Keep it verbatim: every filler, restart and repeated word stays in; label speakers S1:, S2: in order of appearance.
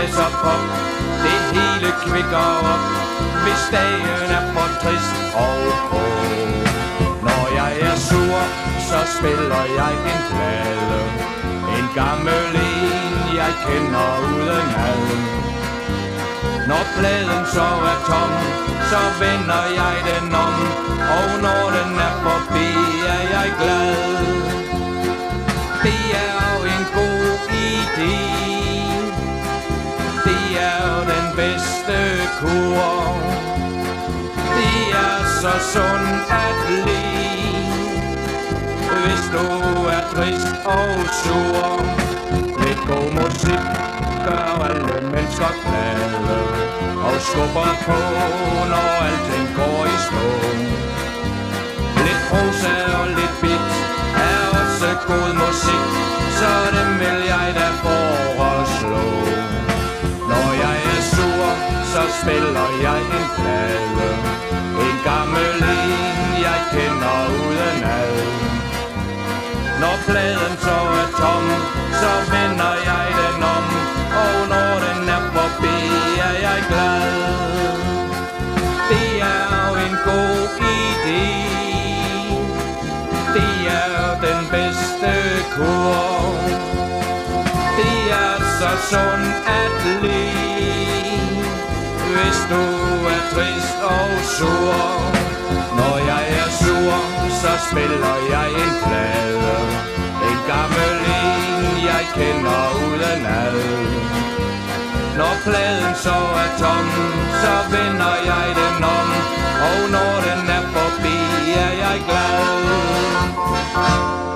S1: jazz og pop, det hele kvikker op, hvis dagen er for trist og grå. Når jeg er sur, så spiller jeg en plade, en gammel en, jeg kender udenad. Når pladen så er tom, så vender jeg den om, og når den er forbi, er jeg glad. Det er jo en god idé, det er jo den bedste kur. Det er så sundt at leve, hvis du er trist og sur. Lidt god musik gør alle mennesker glade, og skubber på, når alting går i stå. Lidt prosa og lidt beat er også god musik, så dem vil jeg da foreslå. Når jeg er sur, så spiller jeg en plade, en gammel en, jeg kender udenad. Når pladen så er tom, så vender jeg den om, og når den er forbi, er jeg glad. Det er jo en god idé, det er den bedste kur. Det er så sundt at leve, hvis du er trist og sur. Når jeg er sur, så spiller jeg en plade, en gammel en, jeg kender udenad. Når pladen så er tom, så vender jeg den om, og når den er forbi, er jeg glad.